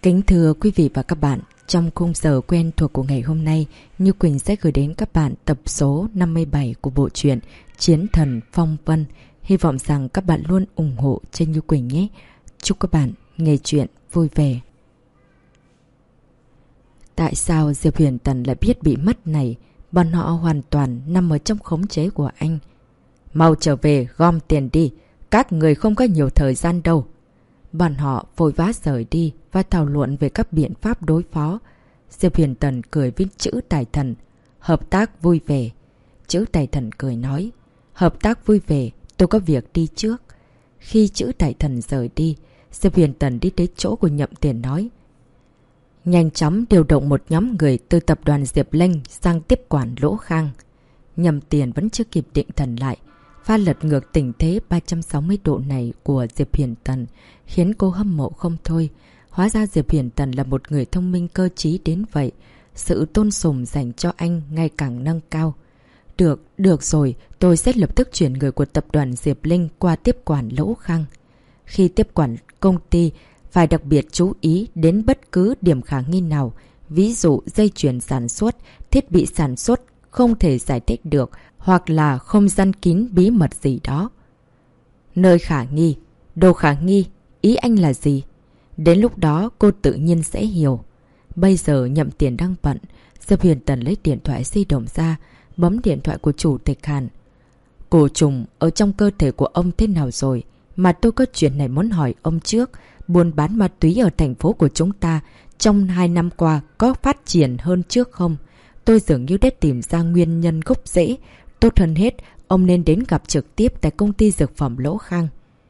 Kính thưa quý vị và các bạn, trong khung giờ quen thuộc của ngày hôm nay, Như Quỳnh sẽ gửi đến các bạn tập số 57 của bộ truyện Chiến Thần Phong Vân. Hy vọng rằng các bạn luôn ủng hộ cho Như Quỳnh nhé. Chúc các bạn nghe chuyện vui vẻ. Tại sao Diệp Huyền Tần lại biết bị mất này? Bọn họ hoàn toàn nằm ở trong khống chế của anh. Mau trở về gom tiền đi, các người không có nhiều thời gian đâu. Bọn họ vội vã rời đi và thảo luận về các biện pháp đối phó. Diệp Huyền Tần cười với chữ Tài Thần. Hợp tác vui vẻ. Chữ Tài Thần cười nói. Hợp tác vui vẻ, tôi có việc đi trước. Khi chữ Tài Thần rời đi, Diệp Huyền Tần đi tới chỗ của Nhậm Tiền nói. Nhanh chóng điều động một nhóm người từ tập đoàn Diệp Linh sang tiếp quản Lỗ Khang. Nhậm Tiền vẫn chưa kịp định thần lại. Pha lật ngược tình thế 360 độ này của Diệp Huyền Tần khiến cô hâm mộ không thôi. Hóa ra Diệp Huyền Tần là một người thông minh cơ trí đến vậy. Sự tôn sùng dành cho anh ngày càng nâng cao. Được rồi, tôi sẽ lập tức chuyển người của tập đoàn Diệp Linh qua tiếp quản Lỗ Khang. Khi tiếp quản công ty, phải đặc biệt chú ý đến bất cứ điểm khả nghi nào. Ví dụ dây chuyền sản xuất, thiết bị sản xuất không thể giải thích được, hoặc là không gian kín bí mật gì đó. Nơi khả nghi, đồ khả nghi, ý anh là gì? Đến lúc đó cô tự nhiên sẽ hiểu. Bây giờ Nhậm Tiền đang bận. Diệp Huyền Tần lấy điện thoại di động ra, bấm điện thoại của chủ tịch Hàn. Cổ trùng ở trong cơ thể của ông thế nào rồi? Mà tôi có chuyện này muốn hỏi ông trước. Buôn bán ma túy ở thành phố của chúng ta trong 2 năm qua có phát triển hơn trước không? Tôi dường như đã tìm ra nguyên nhân gốc rễ. Tốt hơn hết, ông nên đến gặp trực tiếp tại công ty dược phẩm Lỗ Khang.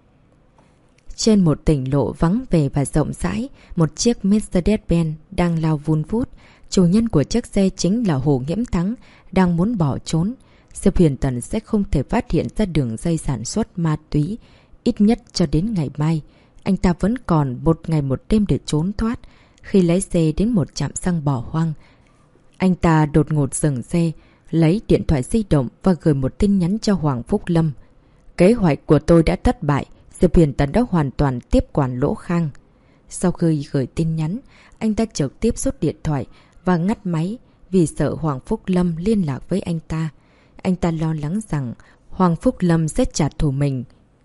Trên một tỉnh lộ vắng vẻ và rộng rãi, một chiếc Mercedes-Benz đang lao vun vút. Chủ nhân của chiếc xe chính là Hồ Nghiễm Thắng, đang muốn bỏ trốn. Diệp Huyền Tần sẽ không thể phát hiện ra đường dây sản xuất ma túy, ít nhất cho đến ngày mai. Anh ta vẫn còn một ngày một đêm để trốn thoát. Khi lái xe đến một trạm xăng bỏ hoang, anh ta đột ngột dừng xe, lấy điện thoại di động và gửi một tin nhắn cho Hoàng Phúc Lâm. Kế hoạch của tôi đã thất bại, Diệp Huyền Tần đã hoàn toàn tiếp quản Lỗ Khang. Sau khi gửi tin nhắn, anh ta trực tiếp rút điện thoại và ngắt máy vì sợ Hoàng Phúc Lâm liên lạc với anh ta. Anh ta lo lắng rằng Hoàng Phúc Lâm sẽ trả thù mình.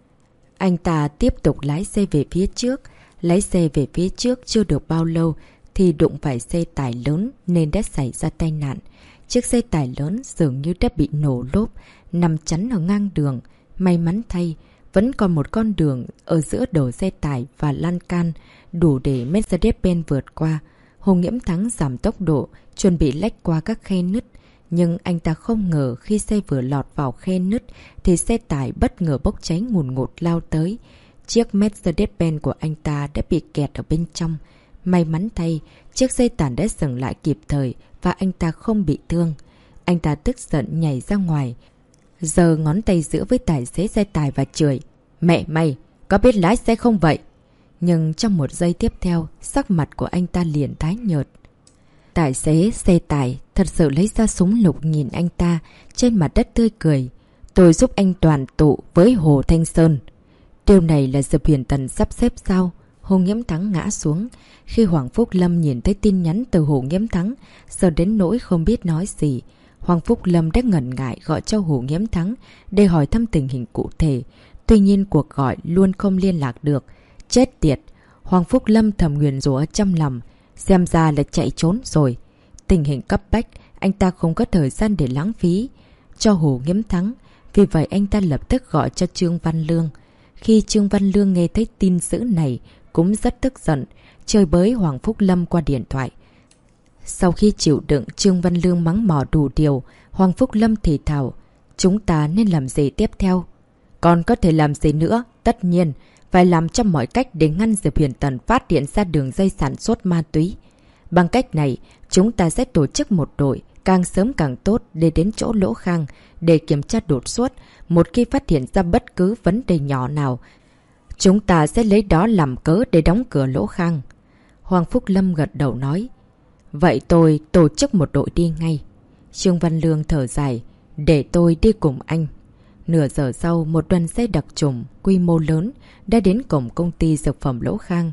Anh ta tiếp tục lái xe về phía trước. Lái xe về phía trước chưa được bao lâu thì đụng phải xe tải lớn nên đã xảy ra tai nạn. Chiếc xe tải lớn dường như đã bị nổ lốp, nằm chắn ở ngang đường. May mắn thay, vẫn còn một con đường ở giữa đầu xe tải và lan can, đủ để Mercedes-Benz vượt qua. Hồ Nghiễm Thắng giảm tốc độ, chuẩn bị lách qua các khe nứt. Nhưng anh ta không ngờ khi xe vừa lọt vào khe nứt thì xe tải bất ngờ bốc cháy ngùn ngụt lao tới. Chiếc Mercedes-Benz của anh ta đã bị kẹt ở bên trong. May mắn thay, chiếc xe tải đã dừng lại kịp thời và anh ta không bị thương. Anh ta tức giận nhảy ra ngoài, giơ ngón tay giữa với tài xế xe tải và chửi. Mẹ mày, có biết lái xe không vậy? Nhưng trong một giây tiếp theo, sắc mặt của anh ta liền tái nhợt. Tài xế xe tải thật sự lấy ra súng lục nhìn anh ta, trên mặt đất tươi cười. Tôi giúp anh đoàn tụ với Hồ Thanh Sơn. Điều này là Diệp Huyền Tần sắp xếp sao? Hồ Nghiễm Thắng ngã xuống. Khi Hoàng Phúc Lâm nhìn thấy tin nhắn từ Hồ Nghiễm Thắng, giờ đến nỗi không biết nói gì. Hoàng Phúc Lâm đã ngần ngại gọi cho Hồ Nghiễm Thắng để hỏi thăm tình hình cụ thể. Tuy nhiên cuộc gọi luôn không liên lạc được. Chết tiệt! Hoàng Phúc Lâm thầm nguyền rủa trong lòng. Xem ra là chạy trốn rồi. Tình hình cấp bách, anh ta không có thời gian để lãng phí cho Hồ Nghiễm Thắng. Vì vậy anh ta lập tức gọi cho Trương Văn Lương. Khi Trương Văn Lương nghe thấy tin dữ này cũng rất tức giận, chơi bới Hoàng Phúc Lâm qua điện thoại. Sau khi chịu đựng Trương Văn Lương mắng mỏ đủ điều, Hoàng Phúc Lâm thì thào. Chúng ta nên làm gì tiếp theo? Còn có thể làm gì nữa? Tất nhiên, phải làm cho mọi cách để ngăn Diệp Huyền Tần phát hiện ra đường dây sản xuất ma túy. Bằng cách này, chúng ta sẽ tổ chức một đội, càng sớm càng tốt để đến chỗ Lỗ Khang để kiểm tra đột xuất. Một khi phát hiện ra bất cứ vấn đề nhỏ nào, chúng ta sẽ lấy đó làm cớ để đóng cửa Lỗ Khang. Hoàng Phúc Lâm gật đầu nói. Vậy tôi tổ chức một đội đi ngay. Trương Văn Lương thở dài. Để tôi đi cùng anh. Nửa giờ sau, một đoàn xe đặc trùng quy mô lớn đã đến cổng công ty dược phẩm Lỗ Khang.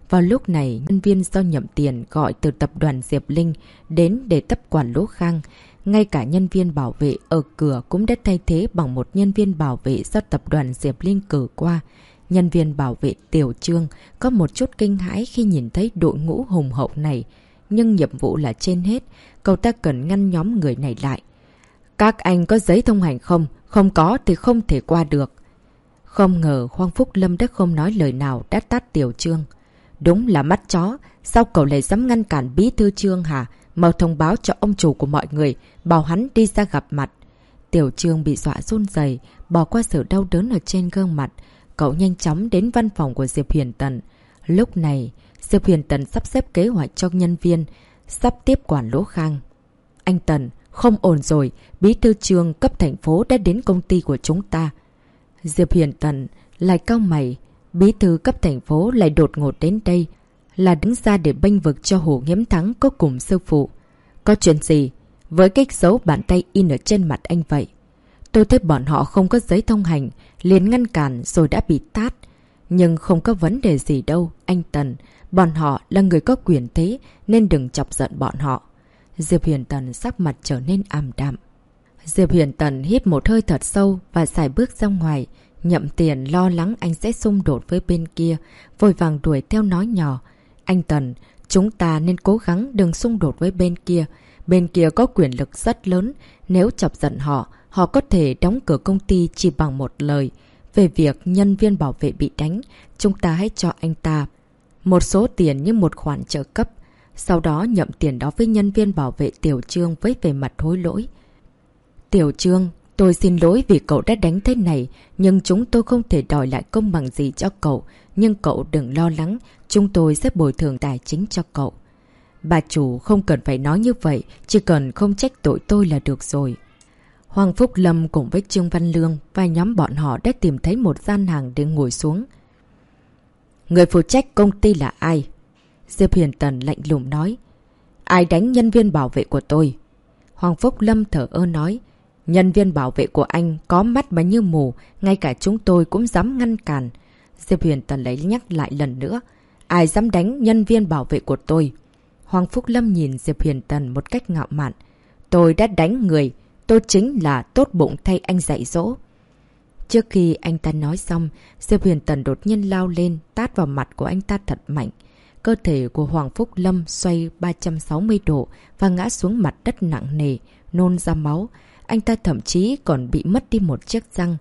Vào lúc này, nhân viên do Nhậm Tiền gọi từ tập đoàn Diệp Linh đến để tiếp quản Lỗ Khang. Ngay cả nhân viên bảo vệ ở cửa cũng đã thay thế bằng một nhân viên bảo vệ do tập đoàn Diệp Linh cử qua. Nhân viên bảo vệ Tiểu Trương có một chút kinh hãi khi nhìn thấy đội ngũ hùng hậu này. Nhưng nhiệm vụ là trên hết, cậu ta cần ngăn nhóm người này lại. Các anh có giấy thông hành không? Không có thì không thể qua được. Không ngờ Hoàng Phúc Lâm đã không nói lời nào đã tát Tiểu Trương. Đúng là mắt chó, sao cậu lại dám ngăn cản bí thư Trương hả? Mau thông báo cho ông chủ của mọi người, bảo hắn đi ra gặp mặt. Tiểu Trương bị dọa run rẩy, bỏ qua sự đau đớn ở trên gương mặt. Cậu nhanh chóng đến văn phòng của Diệp Huyền Tần. Lúc này, Diệp Huyền Tần sắp xếp kế hoạch cho nhân viên, sắp tiếp quản Lỗ Khang. Anh Tần, không ổn rồi, bí thư Trương cấp thành phố đã đến công ty của chúng ta. Diệp Huyền Tần lại cau mày, bí thư cấp thành phố lại đột ngột đến đây, là đứng ra để bênh vực cho Hồ Nghiễm Thắng có cùng sư phụ. Có chuyện gì? Với cái dấu bàn tay in ở trên mặt anh vậy. Tôi thấy bọn họ không có giấy thông hành, liền ngăn cản rồi đã bị tát. Nhưng không có vấn đề gì đâu, anh Tần. Bọn họ là người có quyền thế nên đừng chọc giận bọn họ. Diệp Huyền Tần sắc mặt trở nên ảm đạm. Diệp Huyền Tần hít một hơi thật sâu và xài bước ra ngoài. Nhậm Tiền lo lắng anh sẽ xung đột với bên kia, vội vàng đuổi theo nói nhỏ. Anh Tần, chúng ta nên cố gắng đừng xung đột với bên kia. Bên kia có quyền lực rất lớn. Nếu chọc giận họ, họ có thể đóng cửa công ty chỉ bằng một lời. Về việc nhân viên bảo vệ bị đánh, chúng ta hãy cho anh ta một số tiền như một khoản trợ cấp. Sau đó nhậm tiền đó với nhân viên bảo vệ Tiểu Trương với vẻ mặt hối lỗi. Tiểu Trương, tôi xin lỗi vì cậu đã đánh thế này, nhưng chúng tôi không thể đòi lại công bằng gì cho cậu. Nhưng cậu đừng lo lắng, chúng tôi sẽ bồi thường tài chính cho cậu. Bà chủ không cần phải nói như vậy, chỉ cần không trách tội tôi là được rồi. Hoàng Phúc Lâm cùng với Trương Văn Lương và nhóm bọn họ đã tìm thấy một gian hàng để ngồi xuống. Người phụ trách công ty là ai? Diệp Huyền Tần lạnh lùng nói. Ai đánh nhân viên bảo vệ của tôi? Hoàng Phúc Lâm thở ơ nói. Nhân viên bảo vệ của anh có mắt mà như mù, ngay cả chúng tôi cũng dám ngăn cản. Diệp Huyền Tần lấy nhắc lại lần nữa. Ai dám đánh nhân viên bảo vệ của tôi? Hoàng Phúc Lâm nhìn Diệp Huyền Tần một cách ngạo mạn. Tôi đã đánh người. Tôi chính là tốt bụng thay anh dạy dỗ. Trước khi anh ta nói xong, Diệp Huyền Tần đột nhiên lao lên, tát vào mặt của anh ta thật mạnh. Cơ thể của Hoàng Phúc Lâm xoay 360 độ và ngã xuống mặt đất nặng nề, nôn ra máu. Anh ta thậm chí còn bị mất đi một chiếc răng.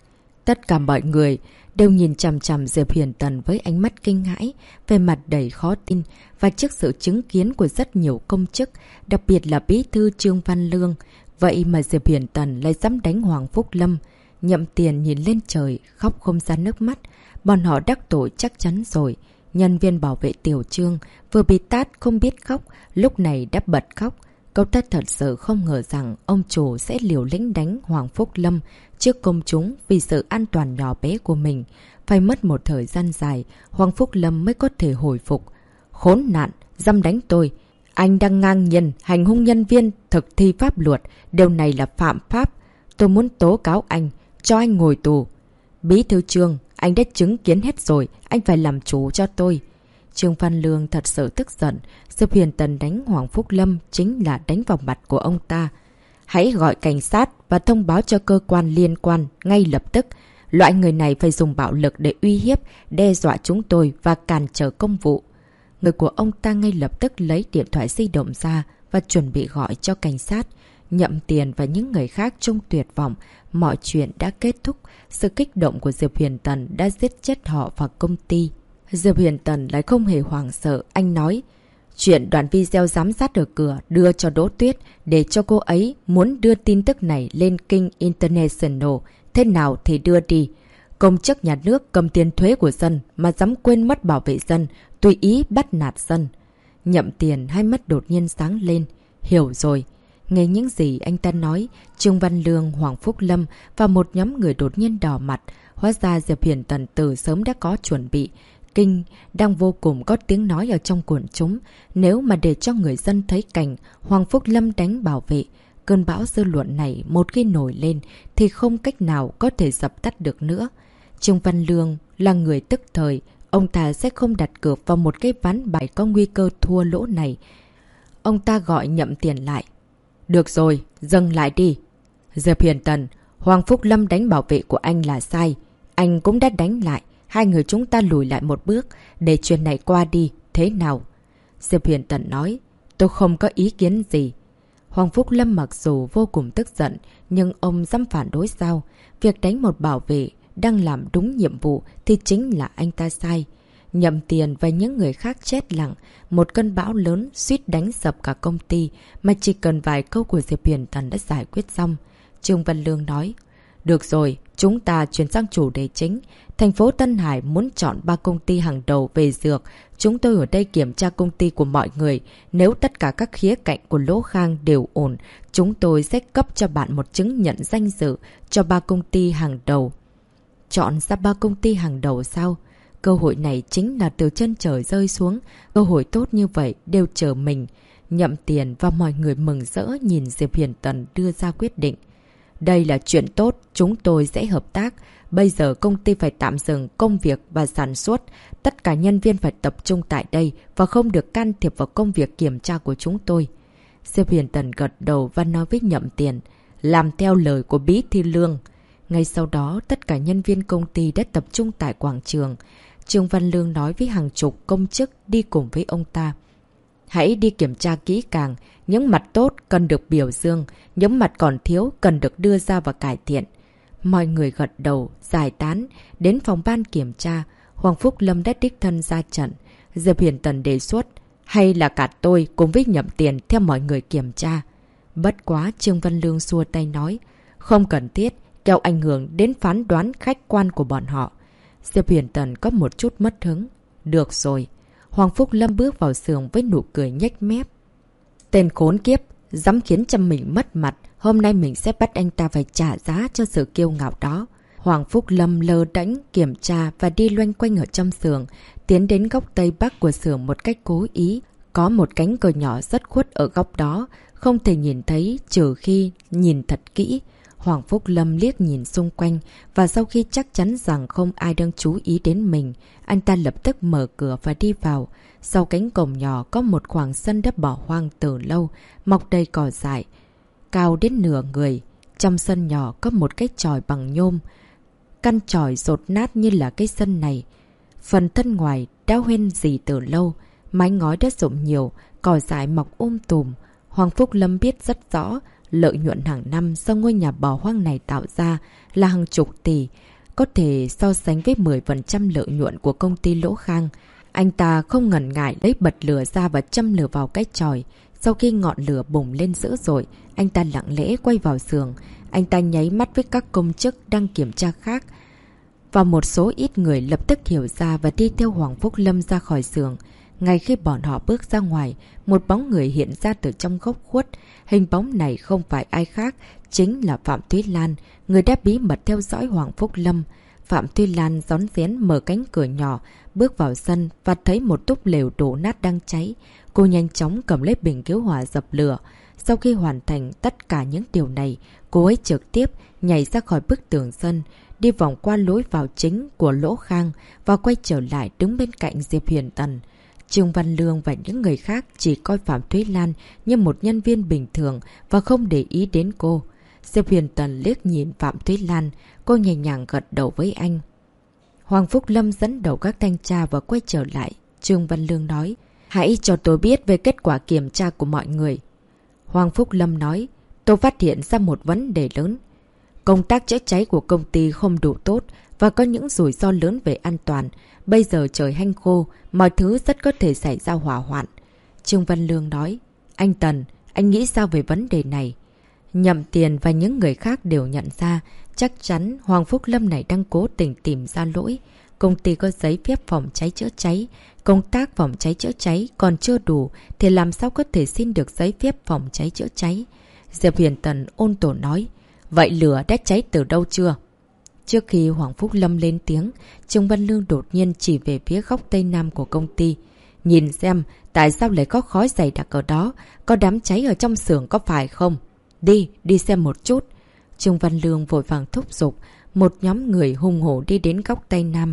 Tất cả mọi người đều nhìn chằm chằm Diệp Huyền Tần với ánh mắt kinh hãi, về mặt đầy khó tin và trước sự chứng kiến của rất nhiều công chức, đặc biệt là bí thư Trương Văn Lương. Vậy mà Diệp Huyền Tần lại dám đánh Hoàng Phúc Lâm. Nhậm Tiền nhìn lên trời, khóc không ra nước mắt. Bọn họ đắc tội chắc chắn rồi. Nhân viên bảo vệ Tiểu Trương vừa bị tát không biết khóc, lúc này đã bật khóc. Cậu ta thật sự không ngờ rằng ông chủ sẽ liều lĩnh đánh Hoàng Phúc Lâm trước công chúng vì sự an toàn nhỏ bé của mình. Phải mất một thời gian dài, Hoàng Phúc Lâm mới có thể hồi phục. Khốn nạn, dám đánh tôi. Anh đang ngang nhiên hành hung nhân viên thực thi pháp luật. Điều này là phạm pháp. Tôi muốn tố cáo anh, cho anh ngồi tù. Bí thư Trương, anh đã chứng kiến hết rồi. Anh phải làm chủ cho tôi. Trương Văn Lương thật sự tức giận. Diệp Huyền Tần đánh Hoàng Phúc Lâm chính là đánh vào mặt của ông ta. Hãy gọi cảnh sát và thông báo cho cơ quan liên quan ngay lập tức. Loại người này phải dùng bạo lực để uy hiếp, đe dọa chúng tôi và cản trở công vụ. Người của ông ta ngay lập tức lấy điện thoại di động ra và chuẩn bị gọi cho cảnh sát. Nhậm Tiền và những người khác trong tuyệt vọng. Mọi chuyện đã kết thúc. Sự kích động của Diệp Huyền Tần đã giết chết họ và công ty. Diệp Huyền Tần lại không hề hoảng sợ. Anh nói, chuyện đoạn video giám sát ở cửa đưa cho Đỗ Tuyết để cho cô ấy muốn đưa tin tức này lên kênh International. Thế nào thì đưa đi. Công chức nhà nước cầm tiền thuế của dân mà dám quên mất bảo vệ dân, tùy ý bắt nạt dân. Nhậm Tiền hai mắt đột nhiên sáng lên. Hiểu rồi. Nghe những gì anh ta nói, Trương Văn Lương, Hoàng Phúc Lâm và một nhóm người đột nhiên đỏ mặt. Hóa ra Diệp Huyền Tần từ sớm đã có chuẩn bị. Kinh đang vô cùng có tiếng nói ở trong quần chúng. Nếu mà để cho người dân thấy cảnh Hoàng Phúc Lâm đánh bảo vệ, cơn bão dư luận này một khi nổi lên thì không cách nào có thể dập tắt được nữa. Trương Văn Lương là người tức thời, Ông ta sẽ không đặt cược vào một cái ván bài có nguy cơ thua lỗ này. Ông ta gọi Nhậm Tiền lại. Được rồi, dừng lại đi. Diệp Huyền Tần, Hoàng Phúc Lâm đánh bảo vệ của anh là sai. Anh cũng đã đánh lại. Hai người chúng ta lùi lại một bước để chuyện này qua đi. Thế nào? Diệp Huyền Tần nói. Tôi không có ý kiến gì. Hoàng Phúc Lâm mặc dù vô cùng tức giận, nhưng ông dám phản đối sao? Việc đánh một bảo vệ đang làm đúng nhiệm vụ thì chính là anh ta sai. Nhậm Tiền và những người khác chết lặng. Một cơn bão lớn suýt đánh sập cả công ty, mà chỉ cần vài câu của Diệp Huyền Tần đã giải quyết xong. Trương Văn Lương nói. Được rồi, chúng ta chuyển sang chủ đề chính. Thành phố Tân Hải muốn chọn 3 công ty hàng đầu về dược. Chúng tôi ở đây kiểm tra công ty của mọi người. Nếu tất cả các khía cạnh của Lỗ Khang đều ổn, chúng tôi sẽ cấp cho bạn một chứng nhận danh dự cho 3 công ty hàng đầu. Chọn ra 3 công ty hàng đầu sao? Cơ hội này chính là từ chân trời rơi xuống. Cơ hội tốt như vậy đều chờ mình. Nhậm Tiền và mọi người mừng rỡ nhìn Diệp Huyền Tần đưa ra quyết định. Đây là chuyện tốt, chúng tôi sẽ hợp tác. Bây giờ công ty phải tạm dừng công việc và sản xuất. Tất cả nhân viên phải tập trung tại đây và không được can thiệp vào công việc kiểm tra của chúng tôi. Diệp Huyền Tần gật đầu và nói với Nhậm Tiền. Làm theo lời của Bí Thư Lương. Ngay sau đó, tất cả nhân viên công ty đã tập trung tại quảng trường. Trương Văn Lương nói với hàng chục công chức đi cùng với ông ta. Hãy đi kiểm tra kỹ càng. Những mặt tốt cần được biểu dương. Những mặt còn thiếu cần được đưa ra và cải thiện. Mọi người gật đầu, giải tán. Đến phòng ban kiểm tra, Hoàng Phúc Lâm đã đích thân ra trận. Diệp Huyền Tần đề xuất. Hay là cả tôi cùng với Nhậm Tiền theo mọi người kiểm tra. Bất quá Trương Văn Lương xua tay nói. Không cần thiết, kéo ảnh hưởng đến phán đoán khách quan của bọn họ. Diệp Huyền Tần có một chút mất hứng. Được rồi. Hoàng Phúc Lâm bước vào xưởng với nụ cười nhếch mép. Tên khốn kiếp, dám khiến cho mình mất mặt. Hôm nay mình sẽ bắt anh ta phải trả giá cho sự kiêu ngạo đó. Hoàng Phúc Lâm lơ đễnh kiểm tra và đi loanh quanh ở trong xưởng, tiến đến góc tây bắc của xưởng một cách cố ý. Có một cánh cửa nhỏ rất khuất ở góc đó, không thể nhìn thấy trừ khi nhìn thật kỹ. Hoàng Phúc Lâm liếc nhìn xung quanh và sau khi chắc chắn rằng không ai đang chú ý đến mình, anh ta lập tức mở cửa và đi vào. Sau cánh cổng nhỏ có một khoảng sân đã bỏ hoang từ lâu, mọc đầy cỏ dại, cao đến nửa người. Trong sân nhỏ có một cái chòi bằng nhôm. Căn chòi dột nát như là cái sân này. Phần thân ngoài đã hoen rỉ từ lâu, mái ngói đã rụng nhiều, cỏ dại mọc tùm. Hoàng Phúc Lâm biết rất rõ, lợi nhuận hàng năm do ngôi nhà bỏ hoang này tạo ra là hàng chục tỷ, có thể so sánh với 10% lợi nhuận của công ty Lỗ Khang. Anh ta không ngần ngại lấy bật lửa ra và châm lửa vào cái chòi. Sau khi ngọn lửa bùng lên dữ dội, anh ta lặng lẽ quay vào xưởng. Anh ta nháy mắt với các công chức đang kiểm tra khác. Và một số ít người lập tức hiểu ra và đi theo Hoàng Phúc Lâm ra khỏi xưởng. Ngay khi bọn họ bước ra ngoài, một bóng người hiện ra từ trong góc khuất. Hình bóng này không phải ai khác, chính là Phạm Thúy Lan, người đã bí mật theo dõi Hoàng Phúc Lâm. Phạm Thúy Lan rón rén mở cánh cửa nhỏ, bước vào sân và thấy một túp lều đổ nát đang cháy. Cô nhanh chóng cầm lấy bình cứu hỏa dập lửa. Sau khi hoàn thành tất cả những điều này, cô ấy trực tiếp nhảy ra khỏi bức tường sân, đi vòng qua lối vào chính của Lỗ Khang và quay trở lại đứng bên cạnh Diệp Huyền Tần. Trương Văn Lương và những người khác chỉ coi Phạm Thúy Lan như một nhân viên bình thường và không để ý đến cô. Diệp Huyền Tần liếc nhìn Phạm Thúy Lan, cô nhẹ nhàng gật đầu với anh. Hoàng Phúc Lâm dẫn đầu các thanh tra và quay trở lại. Trương Văn Lương nói, hãy cho tôi biết về kết quả kiểm tra của mọi người. Hoàng Phúc Lâm nói, tôi phát hiện ra một vấn đề lớn. Công tác chữa cháy của công ty không đủ tốt và có những rủi ro lớn về an toàn. Bây giờ trời hanh khô, mọi thứ rất có thể xảy ra hỏa hoạn. Trương Văn Lương nói, anh Tần, anh nghĩ sao về vấn đề này? Nhậm Tiền và những người khác đều nhận ra, chắc chắn Hoàng Phúc Lâm này đang cố tình tìm ra lỗi. Công ty có giấy phép phòng cháy chữa cháy. Công tác phòng cháy chữa cháy còn chưa đủ thì làm sao có thể xin được giấy phép phòng cháy chữa cháy? Diệp Huyền Tần ôn tồn nói, vậy lửa đã cháy từ đâu chưa? Trước khi Hoàng Phúc Lâm lên tiếng, Trương Văn Lương đột nhiên chỉ về phía góc tây nam của công ty. Nhìn xem, tại sao lại có khói dày đặc ở đó? Có đám cháy ở trong xưởng có phải không? Đi xem một chút. Trương Văn Lương vội vàng thúc giục. Một nhóm người hùng hổ đi đến góc tây nam.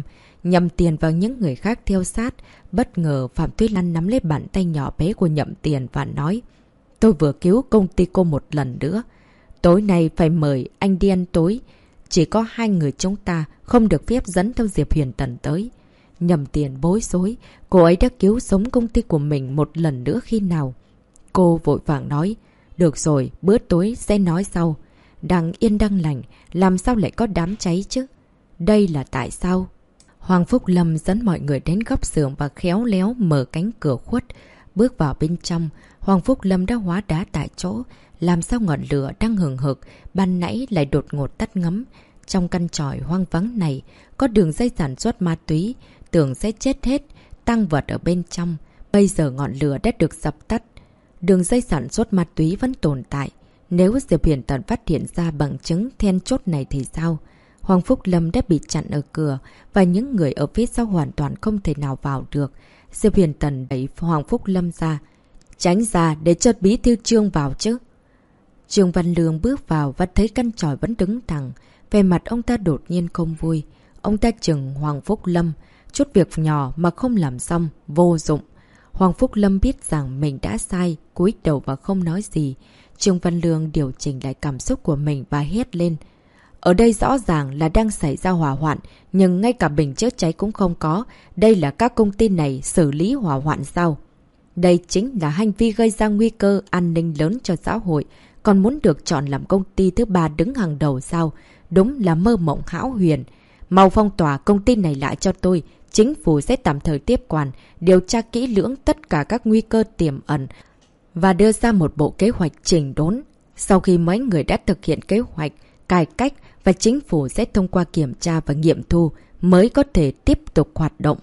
Nhậm Tiền và những người khác theo sát. Bất ngờ Phạm Tuyết Lan nắm lấy bàn tay nhỏ bé của Nhậm Tiền và nói: tôi vừa cứu công ty cô một lần nữa. Tối nay phải mời anh đi ăn tối. Chỉ có 2 người chúng ta, không được phép dẫn theo Diệp Huyền Tần tới. Nhậm Tiền bối rối, cô ấy đã cứu sống công ty của mình một lần nữa khi nào? Cô vội vàng nói: được rồi, bữa tối sẽ nói sau. Đang yên đang lành, làm sao lại có đám cháy chứ? Đây là tại sao? Hoàng Phúc Lâm dẫn mọi người đến góc xưởng và khéo léo mở cánh cửa khuất. Bước vào bên trong, Hoàng Phúc Lâm đã hóa đá tại chỗ. Làm sao ngọn lửa đang hừng hực, ban nãy lại đột ngột tắt ngấm. Trong căn tròi hoang vắng này, có đường dây sản xuất ma túy, tưởng sẽ chết hết, tang vật ở bên trong. Bây giờ ngọn lửa đã được dập tắt. Đường dây sản xuất ma túy vẫn tồn tại. Nếu Diệp Huyền Tần phát hiện ra bằng chứng then chốt này thì sao? Hoàng Phúc Lâm đã bị chặn ở cửa và những người ở phía sau hoàn toàn không thể nào vào được. Diệp Huyền Tần đẩy Hoàng Phúc Lâm ra. Tránh ra để cho bí thư Trương vào chứ. Trương Văn Lương bước vào và thấy căn tròi vẫn đứng thẳng. Về mặt ông ta đột nhiên không vui. Ông ta chừng Hoàng Phúc Lâm. Chút việc nhỏ mà không làm xong, vô dụng. Hoàng Phúc Lâm biết rằng mình đã sai, cúi đầu và không nói gì. Trương Văn Lương điều chỉnh lại cảm xúc của mình và hét lên. Ở đây rõ ràng là đang xảy ra hỏa hoạn, nhưng ngay cả bình chữa cháy cũng không có. Đây là các công ty này xử lý hỏa hoạn sao? Đây chính là hành vi gây ra nguy cơ an ninh lớn cho xã hội. Còn muốn được chọn làm công ty thứ 3 đứng hàng đầu sao? Đúng là mơ mộng hão huyền. Mau phong tỏa công ty này lại cho tôi. Chính phủ sẽ tạm thời tiếp quản, điều tra kỹ lưỡng tất cả các nguy cơ tiềm ẩn và đưa ra một bộ kế hoạch chỉnh đốn. Sau khi mấy người đã thực hiện kế hoạch, cải cách và chính phủ sẽ thông qua kiểm tra và nghiệm thu mới có thể tiếp tục hoạt động.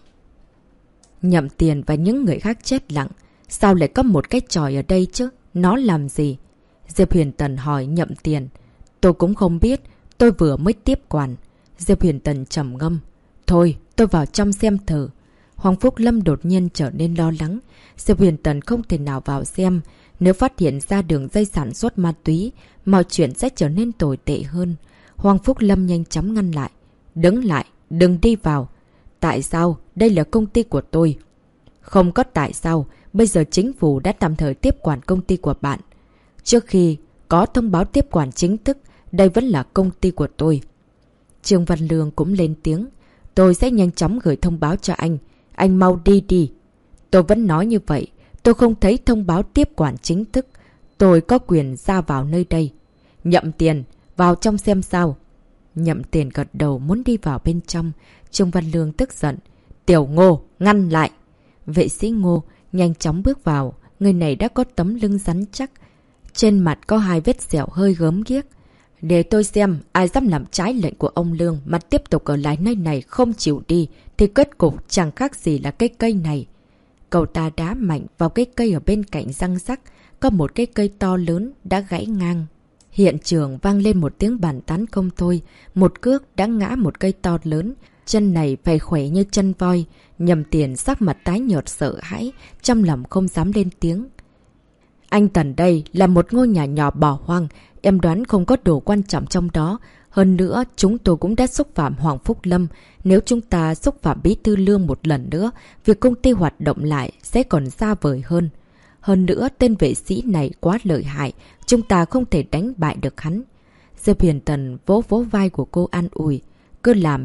Nhậm Tiền và những người khác chết lặng. Sao lại có một cái tròi ở đây chứ? Nó làm gì? Diệp Huyền Tần hỏi Nhậm Tiền. Tôi cũng không biết, tôi vừa mới tiếp quản. Diệp Huyền Tần trầm ngâm. Thôi, tôi vào trong xem thử. Hoàng Phúc Lâm đột nhiên trở nên lo lắng. Diệp Huyền Tần không thể nào vào xem. Nếu phát hiện ra đường dây sản xuất ma túy, mọi chuyện sẽ trở nên tồi tệ hơn. Hoàng Phúc Lâm nhanh chóng ngăn lại. Đứng lại, đừng đi vào. Tại sao? Đây là công ty của tôi. Không có tại sao. Bây giờ chính phủ đã tạm thời tiếp quản công ty của bạn. Trước khi có thông báo tiếp quản chính thức, đây vẫn là công ty của tôi. Trương Văn Lương cũng lên tiếng. Tôi sẽ nhanh chóng gửi thông báo cho anh. Anh mau đi đi. Tôi vẫn nói như vậy. Tôi không thấy thông báo tiếp quản chính thức. Tôi có quyền ra vào nơi đây. Nhậm Tiền, vào trong xem sao. Nhậm Tiền gật đầu muốn đi vào bên trong. Trương Văn Lương tức giận. Tiểu Ngô, ngăn lại. Vệ sĩ Ngô nhanh chóng bước vào. Người này đã có tấm lưng rắn chắc. Trên mặt có 2 vết sẹo hơi gớm ghiếc. Để tôi xem ai dám làm trái lệnh của ông Lương mà tiếp tục ở lại nơi này không chịu đi thì kết cục chẳng khác gì là cái cây này. Cậu ta đá mạnh vào cái cây ở bên cạnh răng rắc. Có một cái cây to lớn đã gãy ngang. Hiện trường vang lên một tiếng bàn tán không thôi. Một cước đã ngã một cây to lớn. Chân này phải khỏe như chân voi. Nhậm Tiền sắc mặt tái nhợt sợ hãi. Trong lòng không dám lên tiếng. Anh Tần đây là một ngôi nhà nhỏ bỏ hoang. Em đoán không có đồ quan trọng trong đó. Hơn nữa, chúng tôi cũng đã xúc phạm Hoàng Phúc Lâm. Nếu chúng ta xúc phạm Bí thư Lương một lần nữa, việc công ty hoạt động lại sẽ còn xa vời hơn. Hơn nữa, tên vệ sĩ này quá lợi hại. Chúng ta không thể đánh bại được hắn. Diệp Huyền Tần vỗ vỗ vai của cô an ủi. Cứ làm.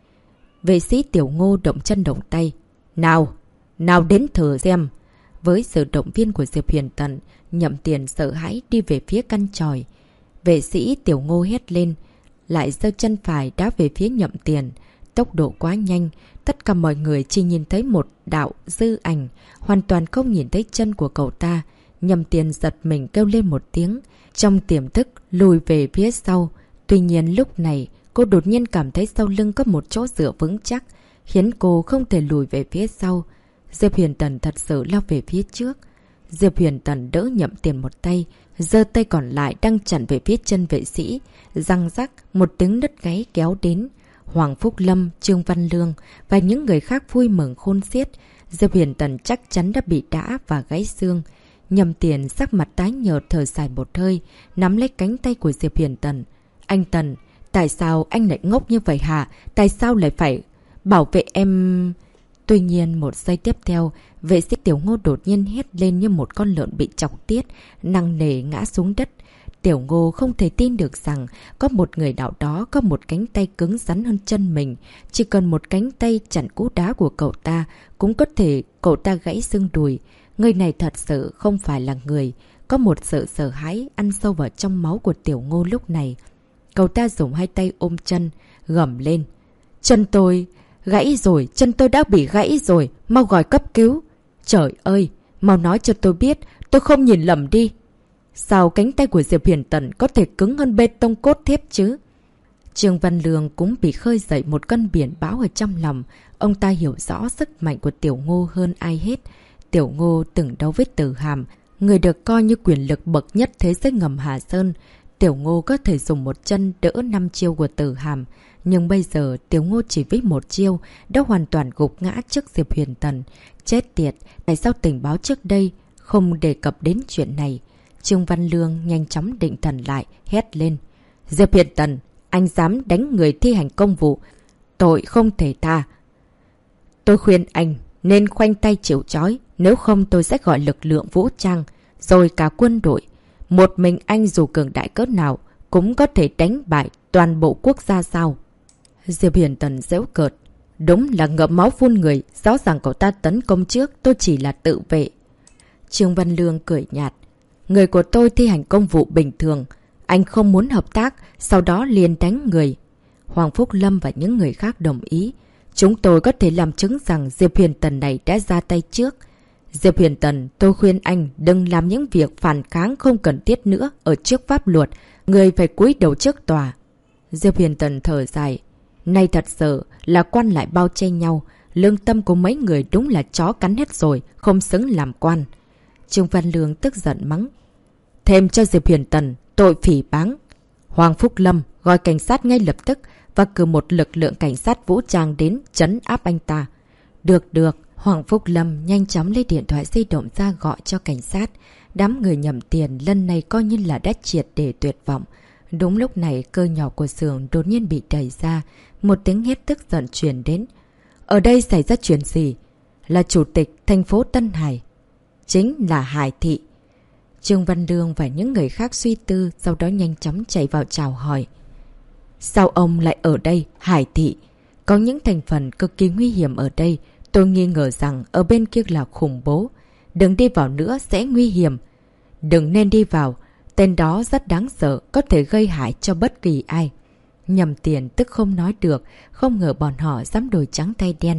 Vệ sĩ Tiểu Ngô động chân động tay. Nào đến thử xem. Với sự động viên của Diệp Huyền Tần, Nhậm Tiền sợ hãi đi về phía căn tròi. Vệ sĩ Tiểu Ngô hét lên, lại giơ chân phải đá về phía Nhậm Tiền. Tốc độ quá nhanh, tất cả mọi người chỉ nhìn thấy một đạo dư ảnh, hoàn toàn không nhìn thấy chân của cậu ta. Nhậm Tiền giật mình kêu lên một tiếng, trong tiềm thức lùi về phía sau. Tuy nhiên lúc này, cô đột nhiên cảm thấy sau lưng có một chỗ dựa vững chắc, khiến cô không thể lùi về phía sau. Diệp Huyền Tần thật sự lao về phía trước. Diệp Huyền Tần đỡ Nhậm Tiền một tay, giơ tay còn lại đang chặn về phía chân vệ sĩ. Răng rắc, một tiếng đứt gáy kéo đến. Hoàng Phúc Lâm, Trương Văn Lương và những người khác vui mừng khôn xiết. Diệp Huyền Tần chắc chắn đã bị đã và gãy xương. Nhậm Tiền sắc mặt tái nhợt thở dài một hơi, nắm lấy cánh tay của Diệp Huyền Tần. Anh Tần, tại sao anh lại ngốc như vậy hả? Tại sao lại phải Bảo vệ em... Tuy nhiên, một giây tiếp theo, vệ sĩ Tiểu Ngô đột nhiên hét lên như một con lợn bị chọc tiết, nặng nề ngã xuống đất. Tiểu Ngô không thể tin được rằng có một người nào đó có một cánh tay cứng rắn hơn chân mình. Chỉ cần một cánh tay chặn cú đá của cậu ta, cũng có thể cậu ta gãy xương đùi. Người này thật sự không phải là người. Có một sự sợ hãi ăn sâu vào trong máu của Tiểu Ngô lúc này. Cậu ta dùng hai tay ôm chân, gầm lên. Chân tôi... gãy rồi, chân tôi đã bị gãy rồi, mau gọi cấp cứu. Trời ơi, mau nói cho tôi biết, tôi không nhìn lầm đi. Sao cánh tay của Diệp Huyền Tần có thể cứng hơn bê tông cốt thép chứ? Trương Văn Lương cũng bị khơi dậy một cơn biển bão ở trong lòng. Ông ta hiểu rõ sức mạnh của Tiểu Ngô hơn ai hết. Tiểu Ngô từng đấu với Tử Hàm, người được coi như quyền lực bậc nhất thế giới ngầm Hà Sơn. Tiểu Ngô có thể dùng một chân đỡ 5 chiêu của Tử Hàm. Nhưng bây giờ Tiểu Ngô chỉ với một chiêu đã hoàn toàn gục ngã trước Diệp Huyền Tần. Chết tiệt, tại sao tình báo trước đây không đề cập đến chuyện này? Trương Văn Lương nhanh chóng định thần lại, hét lên. Diệp Huyền Tần, anh dám đánh người thi hành công vụ. Tội không thể tha. Tôi khuyên anh nên khoanh tay chịu trói, nếu không tôi sẽ gọi lực lượng vũ trang, rồi cả quân đội. Một mình anh dù cường đại cỡ nào cũng có thể đánh bại toàn bộ quốc gia sao? Diệp Huyền Tần giễu cợt. Đúng là ngậm máu phun người, rõ ràng cậu ta tấn công trước, tôi chỉ là tự vệ. Trương Văn Lương cười nhạt. Người của tôi thi hành công vụ bình thường. Anh không muốn hợp tác, sau đó liền đánh người. Hoàng Phúc Lâm và những người khác đồng ý. Chúng tôi có thể làm chứng rằng Diệp Huyền Tần này đã ra tay trước. Diệp Huyền Tần, tôi khuyên anh đừng làm những việc phản kháng không cần thiết nữa ở trước pháp luật. Người phải cúi đầu trước tòa. Diệp Huyền Tần thở dài. Này thật sự là quan lại bao che nhau. Lương tâm của mấy người đúng là chó cắn hết rồi, không xứng làm quan. Trương Văn Lương tức giận mắng. Thêm cho Diệp Huyền Tần, tội phỉ báng. Hoàng Phúc Lâm gọi cảnh sát ngay lập tức và cử một lực lượng cảnh sát vũ trang đến trấn áp anh ta. Được. Hoàng Phúc Lâm nhanh chóng lấy điện thoại di động ra gọi cho cảnh sát. Đám người nhầm tiền lần này coi như là đã triệt để tuyệt vọng. Đúng lúc này cơ nhỏ của xưởng đột nhiên bị đẩy ra. Một tiếng hét tức giận truyền đến. Ở đây xảy ra chuyện gì? Là chủ tịch thành phố Tân Hải. Chính là Hải Thị. Trương Văn Lương và những người khác suy tư, sau đó nhanh chóng chạy vào chào hỏi. Sao ông lại ở đây, Hải Thị? Có những thành phần cực kỳ nguy hiểm ở đây. Tôi nghi ngờ rằng ở bên kia là khủng bố. Đừng đi vào nữa sẽ nguy hiểm. Đừng nên đi vào. Tên đó rất đáng sợ, có thể gây hại cho bất kỳ ai. Nhầm tiền tức không nói được, không ngờ bọn họ dám đổi trắng tay đen.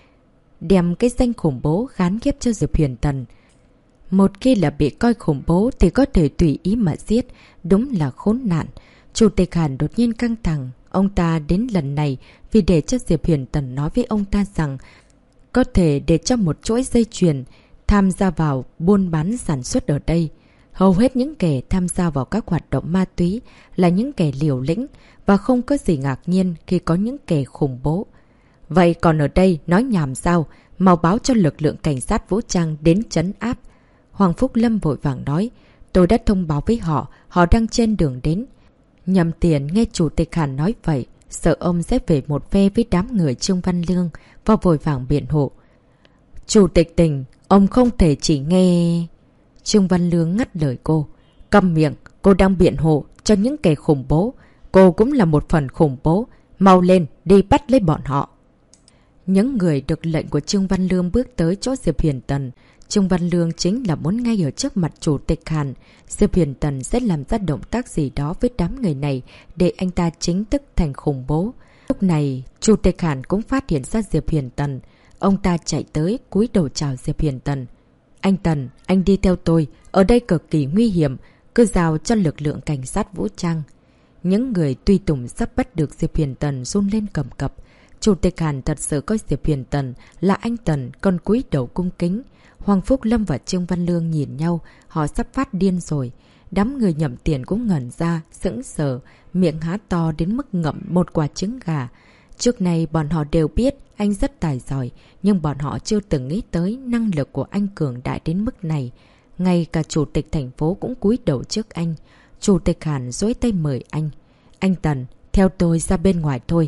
Đem cái danh khủng bố gán ghép cho Diệp Huyền Tần. Một khi là bị coi khủng bố thì có thể tùy ý mà giết, đúng là khốn nạn. Chủ tịch Hàn đột nhiên căng thẳng. Ông ta đến lần này vì để cho Diệp Huyền Tần nói với ông ta rằng có thể để cho một chuỗi dây chuyền tham gia vào buôn bán sản xuất ở đây. Hầu hết những kẻ tham gia vào các hoạt động ma túy là những kẻ liều lĩnh và không có gì ngạc nhiên khi có những kẻ khủng bố. Vậy còn ở đây nói nhảm sao? Mau báo cho lực lượng cảnh sát vũ trang đến trấn áp. Hoàng Phúc Lâm vội vàng nói. Tôi đã thông báo với họ, họ đang trên đường đến. Nhầm tiền nghe chủ tịch Hàn nói vậy, sợ ông sẽ về một phe với đám người Trương Văn Lương và vội vàng biện hộ. Chủ tịch tỉnh, ông không thể chỉ nghe... Trương Văn Lương ngắt lời cô. Câm miệng, cô đang biện hộ cho những kẻ khủng bố. Cô cũng là một phần khủng bố. Mau lên, đi bắt lấy bọn họ. Những người được lệnh của Trương Văn Lương bước tới chỗ Diệp Huyền Tần. Trương Văn Lương chính là muốn ngay ở trước mặt chủ tịch Hàn. Diệp Huyền Tần sẽ làm ra động tác gì đó với đám người này để anh ta chính thức thành khủng bố. Lúc này, chủ tịch Hàn cũng phát hiện ra Diệp Huyền Tần. Ông ta chạy tới cúi đầu chào Diệp Huyền Tần. Anh Tần, anh đi theo tôi. Ở đây cực kỳ nguy hiểm. Cứ giao cho lực lượng cảnh sát vũ trang. Những người tùy tùng sắp bắt được Diệp Huyền Tần run lên cầm cập. Chủ tịch Hàn thật sự coi Diệp Huyền Tần là anh Tần, còn cúi đầu cung kính. Hoàng Phúc Lâm và Trương Văn Lương nhìn nhau, họ sắp phát điên rồi. Đám người nhậm tiền cũng ngẩn ra, sững sờ, miệng há to đến mức ngậm một quả trứng gà. Trước này bọn họ đều biết anh rất tài giỏi, nhưng bọn họ chưa từng nghĩ tới năng lực của anh cường đại đến mức này. Ngay cả chủ tịch thành phố cũng cúi đầu trước anh. Chủ tịch Hàn duỗi tay mời anh. Anh Tần, theo tôi ra bên ngoài thôi.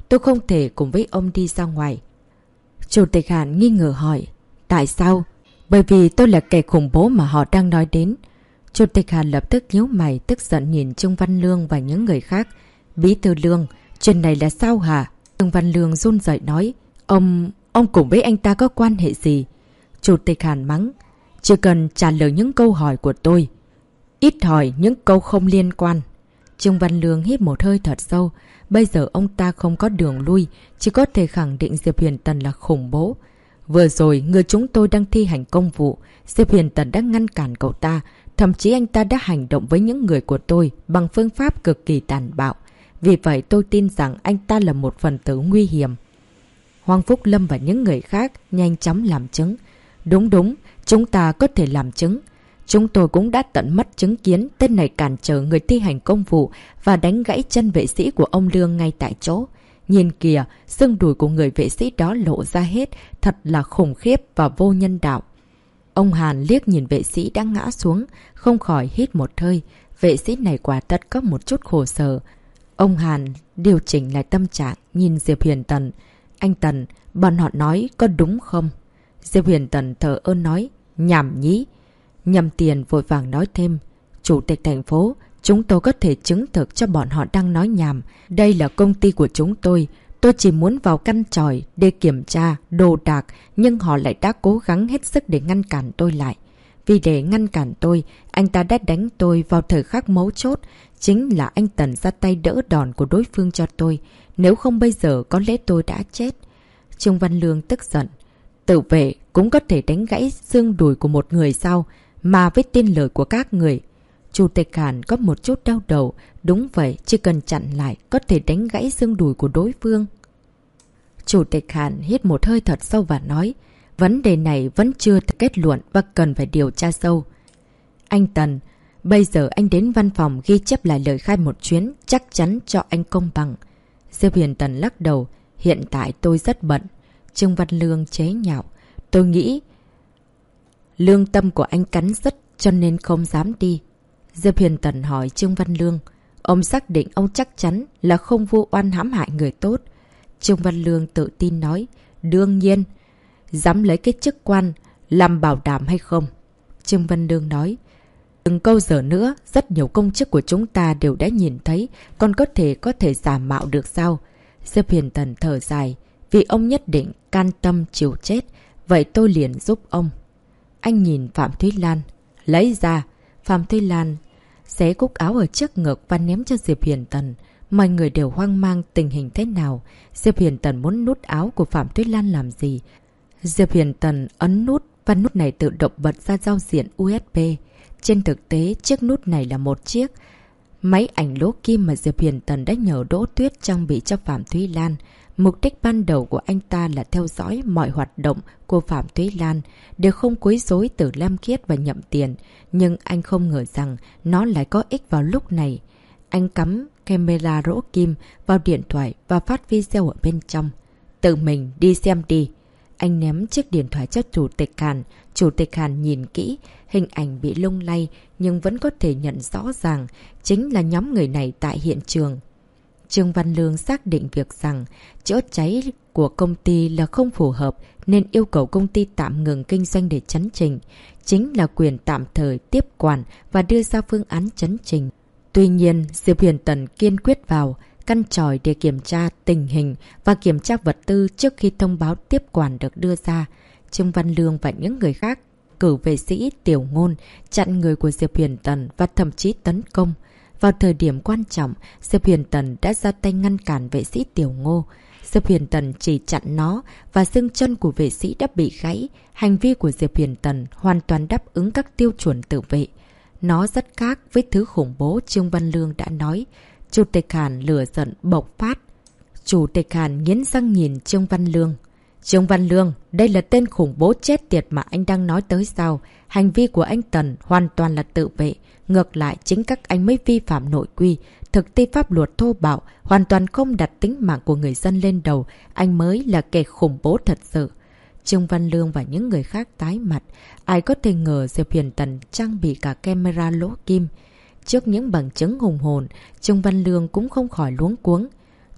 tôi không thể cùng với ông đi ra ngoài. Chủ tịch Hàn nghi ngờ hỏi. Tại sao? Bởi vì tôi là kẻ khủng bố mà họ đang nói đến. Chủ tịch Hàn lập tức nhíu mày, tức giận nhìn Trương Văn Lương và những người khác. Bí thư Lương, chuyện này là sao hả? Trương Văn Lương run rẩy nói. Ông cùng với anh ta có quan hệ gì? Chủ tịch Hàn mắng. Chỉ cần trả lời những câu hỏi của tôi. Ít hỏi những câu không liên quan. Trương Văn Lương hít một hơi thật sâu. Bây giờ ông ta không có đường lui, chỉ có thể khẳng định Diệp Huyền Tần là khủng bố. Vừa rồi, người chúng tôi đang thi hành công vụ. Diệp Huyền Tần đã ngăn cản cậu ta. Thậm chí anh ta đã hành động với những người của tôi bằng phương pháp cực kỳ tàn bạo. Vì vậy tôi tin rằng anh ta là một phần tử nguy hiểm. Hoàng Phúc Lâm và những người khác nhanh chóng làm chứng. Đúng, chúng ta có thể làm chứng. Chúng tôi cũng đã tận mắt chứng kiến tên này cản trở người thi hành công vụ và đánh gãy chân vệ sĩ của ông Lương ngay tại chỗ. Nhìn kìa, xương đùi của người vệ sĩ đó lộ ra hết, thật là khủng khiếp và vô nhân đạo. Ông Hàn liếc nhìn vệ sĩ đã ngã xuống, không khỏi hít một hơi. Vệ sĩ này quả thật có một chút khổ sở. Ông Hàn điều chỉnh lại tâm trạng, nhìn Diệp Huyền Tần. Anh Tần, bọn họ nói có đúng không? Diệp Huyền Tần thở ơn nói, nhảm nhí. Nhầm Tiền vội vàng nói thêm, Chủ tịch thành phố, chúng tôi có thể chứng thực cho bọn họ đang nói nhảm. Đây là công ty của chúng tôi chỉ muốn vào căn tròi để kiểm tra, đồ đạc, nhưng họ lại đã cố gắng hết sức để ngăn cản tôi lại. Vì để ngăn cản tôi, anh ta đã đánh tôi vào thời khắc mấu chốt. Chính là anh Tần ra tay đỡ đòn của đối phương cho tôi. Nếu không bây giờ có lẽ tôi đã chết. Trương Văn Lương tức giận. Tự vệ cũng có thể đánh gãy xương đùi của một người sao? Mà với tin lời của các người. Chủ tịch Hàn có một chút đau đầu. Đúng vậy, chỉ cần chặn lại có thể đánh gãy xương đùi của đối phương. Chủ tịch Hàn hít một hơi thật sâu và nói, vấn đề này vẫn chưa kết luận và cần phải điều tra sâu. Anh Tần, bây giờ anh đến văn phòng ghi chép lại lời khai một chuyến, chắc chắn cho anh công bằng. Diệp Huyền Tần lắc đầu, hiện tại tôi rất bận. Trương Văn Lương chế nhạo, tôi nghĩ lương tâm của anh cắn rứt cho nên không dám đi. Diệp Huyền Tần hỏi Trương Văn Lương, ông xác định ông chắc chắn là không vu oan hãm hại người tốt. Trương Văn Lương tự tin nói, đương nhiên. Dám lấy cái chức quan làm bảo đảm hay không? Trương Văn Lương nói, đừng câu giờ nữa, rất nhiều công chức của chúng ta đều đã nhìn thấy, còn có thể giả mạo được sao? Diệp Huyền Tần thở dài, vì ông nhất định can tâm chịu chết, vậy tôi liền giúp ông. Anh nhìn Phạm Thúy Lan, lấy ra. Phạm Thúy Lan xé cúc áo ở trước ngực và ném cho Diệp Huyền Tần. Mọi người đều hoang mang tình hình thế nào. Diệp Huyền Tần muốn nút áo của Phạm Thúy Lan làm gì? Diệp Huyền Tần ấn nút và nút này tự động bật ra giao diện USB. Trên thực tế, chiếc nút này là một chiếc máy ảnh lỗ kim mà Diệp Huyền Tần đã nhờ Đỗ Tuyết trang bị cho Phạm Thúy Lan. Mục đích ban đầu của anh ta là theo dõi mọi hoạt động của Phạm Thúy Lan để không quấy rối Tử Lam Khiết và Nhậm Tiền. Nhưng anh không ngờ rằng nó lại có ích vào lúc này. Anh cắm camera lỗ kim vào điện thoại và phát video ở bên trong. Tự mình đi xem đi. Anh ném chiếc điện thoại cho Chủ tịch Hàn. Chủ tịch Hàn nhìn kỹ, hình ảnh bị lung lay nhưng vẫn có thể nhận rõ ràng chính là nhóm người này tại hiện trường. Trương Văn Lương xác định việc rằng chữa cháy của công ty là không phù hợp nên yêu cầu công ty tạm ngừng kinh doanh để chấn chỉnh. Chính là quyền tạm thời tiếp quản và đưa ra phương án chấn chỉnh. Tuy nhiên, Diệp Huyền Tần kiên quyết vào căn tròi để kiểm tra tình hình và kiểm tra vật tư trước khi thông báo tiếp quản được đưa ra. Trương Văn Lương và những người khác cử vệ sĩ Tiểu Ngôn chặn người của Diệp Huyền Tần và thậm chí tấn công. Vào thời điểm quan trọng, Diệp Huyền Tần đã ra tay ngăn cản vệ sĩ Tiểu Ngô. Diệp Huyền Tần chỉ chặn nó và xương chân của vệ sĩ đã bị gãy. Hành vi của Diệp Huyền Tần hoàn toàn đáp ứng các tiêu chuẩn tự vệ. Nó rất khác với thứ khủng bố Trương Văn Lương đã nói. Chủ tịch Hàn lửa giận bộc phát. Chủ tịch Hàn nghiến răng nhìn Trương Văn Lương. Trương Văn Lương, đây là tên khủng bố chết tiệt mà anh đang nói tới sao? Hành vi của anh Tần hoàn toàn là tự vệ. Ngược lại, chính các anh mới vi phạm nội quy, thực thi pháp luật thô bạo, hoàn toàn không đặt tính mạng của người dân lên đầu. Anh mới là kẻ khủng bố thật sự. Trương Văn Lương và những người khác tái mặt. Ai có thể ngờ Diệp Huyền Tần trang bị cả camera lỗ kim. Trước những bằng chứng hùng hồn, Trương Văn Lương cũng không khỏi luống cuống.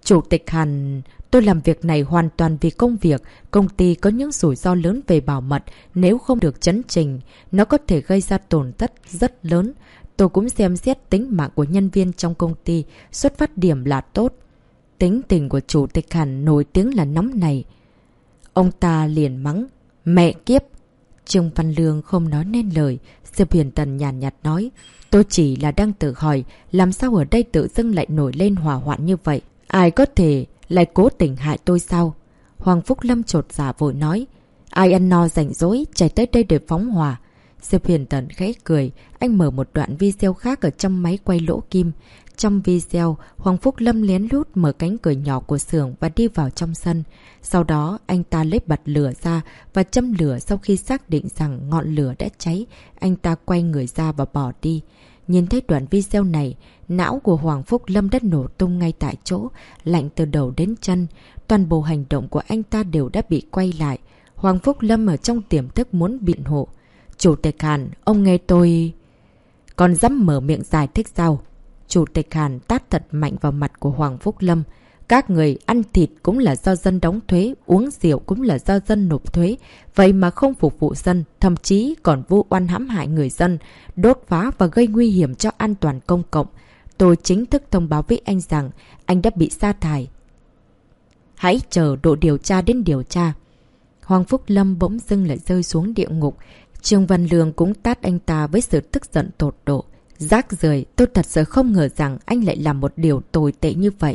Chủ tịch Hàn, tôi làm việc này hoàn toàn vì công việc. Công ty có những rủi ro lớn về bảo mật. Nếu không được chấn chỉnh, nó có thể gây ra tổn thất rất lớn. Tôi cũng xem xét tính mạng của nhân viên trong công ty. Xuất phát điểm là tốt. Tính tình của Chủ tịch Hàn nổi tiếng là nóng này. Ông ta liền mắng. Mẹ kiếp! Trương Văn Lương không nói nên lời. Diệp Huyền Tần nhàn nhạt nói. Tôi chỉ là đang tự hỏi, làm sao ở đây tự dưng lại nổi lên hỏa hoạn như vậy? Ai có thể lại cố tình hại tôi sao? Hoàng Phúc Lâm chột dạ vội nói. Ai ăn no rảnh rỗi, chạy tới đây để phóng hỏa. Diệp Huyền Tần khẽ cười, anh mở một đoạn video khác ở trong máy quay lỗ kim. Trong video, Hoàng Phúc Lâm lén lút mở cánh cửa nhỏ của xưởng và đi vào trong sân. Sau đó, anh ta lấy bật lửa ra và châm lửa. Sau khi xác định rằng ngọn lửa đã cháy, anh ta quay người ra và bỏ đi. Nhìn thấy đoạn video này, não của Hoàng Phúc Lâm đã nổ tung ngay tại chỗ, lạnh từ đầu đến chân. Toàn bộ hành động của anh ta đều đã bị quay lại. Hoàng Phúc Lâm ở trong tiềm thức muốn biện hộ. Chủ tịch Hàn, ông nghe tôi... Còn dám mở miệng giải thích sao? Chủ tịch Hàn tát thật mạnh vào mặt của Hoàng Phúc Lâm. Các người ăn thịt cũng là do dân đóng thuế, uống rượu cũng là do dân nộp thuế. Vậy mà không phục vụ dân, thậm chí còn vu oan hãm hại người dân, đốt phá và gây nguy hiểm cho an toàn công cộng. Tôi chính thức thông báo với anh rằng anh đã bị sa thải. Hãy chờ đội điều tra đến điều tra. Hoàng Phúc Lâm bỗng dưng lại rơi xuống địa ngục. Trương Văn Lương cũng tát anh ta với sự tức giận tột độ. Rác rưởi, tôi thật sự không ngờ rằng anh lại làm một điều tồi tệ như vậy.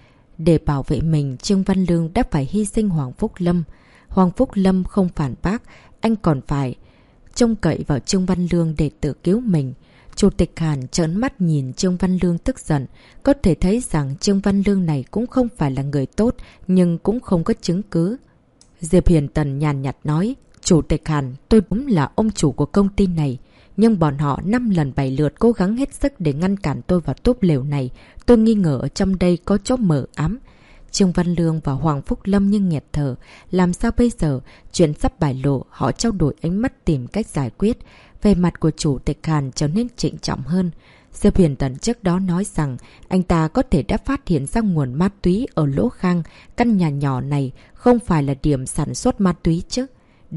Để bảo vệ mình, Trương Văn Lương đã phải hy sinh Hoàng Phúc Lâm. Hoàng Phúc Lâm không phản bác, anh còn phải trông cậy vào Trương Văn Lương để tự cứu mình. Chủ tịch Hàn trợn mắt nhìn Trương Văn Lương tức giận. Có thể thấy rằng Trương Văn Lương này cũng không phải là người tốt, nhưng cũng không có chứng cứ. Diệp Huyền Tần nhàn nhạt nói, Chủ tịch Hàn, tôi cũng là ông chủ của công ty này. Nhưng bọn họ 5 lần 7 lượt cố gắng hết sức để ngăn cản tôi vào túp lều này. Tôi nghi ngờ ở trong đây có chỗ mờ ám. Trương Văn Lương và Hoàng Phúc Lâm như nghẹt thở. Làm sao bây giờ? Chuyện sắp bài lộ, họ trao đổi ánh mắt tìm cách giải quyết. Về mặt của Chủ tịch Hàn trở nên trịnh trọng hơn. Diệp Huyền Tần trước đó nói rằng anh ta có thể đã phát hiện ra nguồn ma túy ở Lỗ Khang. Căn nhà nhỏ này không phải là điểm sản xuất ma túy chứ.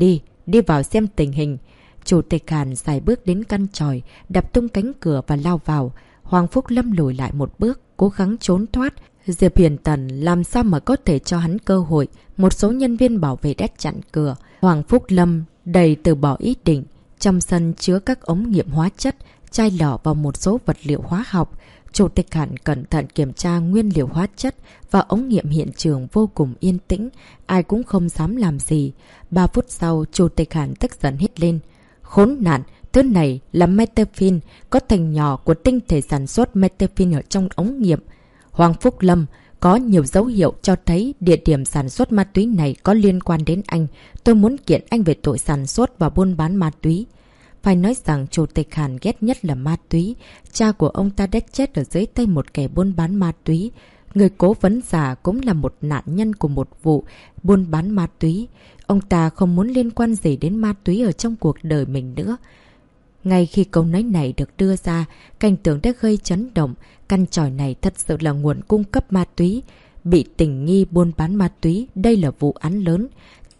Đi vào xem tình hình. Chủ tịch Hàn dài bước đến căn tròi, đập tung cánh cửa và lao vào. Hoàng Phúc Lâm lùi lại một bước, cố gắng trốn thoát. Diệp Huyền Tần làm sao mà có thể cho hắn cơ hội. Một số nhân viên bảo vệ đã chặn cửa. Hoàng Phúc Lâm đầy từ bỏ ý định. Trong sân chứa các ống nghiệm hóa chất, chai lọ và một số vật liệu hóa học. Chủ tịch Hàn cẩn thận kiểm tra nguyên liệu hóa chất và ống nghiệm hiện trường vô cùng yên tĩnh. Ai cũng không dám làm gì. 3 phút sau, Chủ tịch Hàn tức giận hét lên. Khốn nạn, thứ này là methamphetamine, có thành nhỏ của tinh thể sản xuất methamphetamine ở trong ống nghiệm. Hoàng Phúc Lâm, có nhiều dấu hiệu cho thấy địa điểm sản xuất ma túy này có liên quan đến anh. Tôi muốn kiện anh về tội sản xuất và buôn bán ma túy. Phải nói rằng Chủ tịch Hàn ghét nhất là ma túy. Cha của ông ta đã chết ở dưới tay một kẻ buôn bán ma túy. Người cố vấn già cũng là một nạn nhân của một vụ buôn bán ma túy. Ông ta không muốn liên quan gì đến ma túy ở trong cuộc đời mình nữa. Ngay khi câu nói này được đưa ra, cảnh tượng đã gây chấn động. Căn tròi này thật sự là nguồn cung cấp ma túy. Bị tình nghi buôn bán ma túy, đây là vụ án lớn.